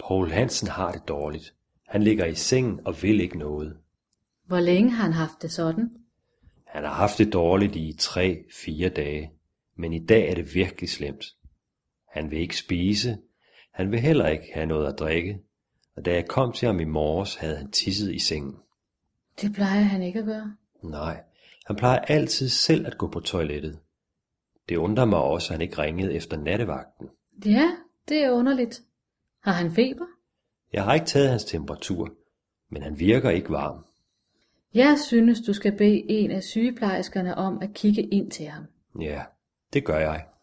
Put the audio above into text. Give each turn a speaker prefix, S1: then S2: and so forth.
S1: Poul Hansen har det dårligt. Han ligger i sengen og vil ikke noget.
S2: Hvor længe har han haft det sådan?
S1: Han har haft det dårligt i 3-4 dage, men i dag er det virkelig slemt. Han vil ikke spise, han vil heller ikke have noget at drikke, og da jeg kom til ham i morges, havde han tisset i sengen.
S2: Det plejer han ikke at gøre.
S1: Nej, han plejer altid selv at gå på toilettet. Det undrer mig også, at han ikke ringede efter nattevagten.
S2: Ja, det er underligt. Har han feber?
S1: Jeg har ikke taget hans temperatur, men han virker ikke varm.
S2: Jeg synes, du skal bede en af sygeplejerskerne om at kigge ind til ham.
S1: Ja, det gør jeg.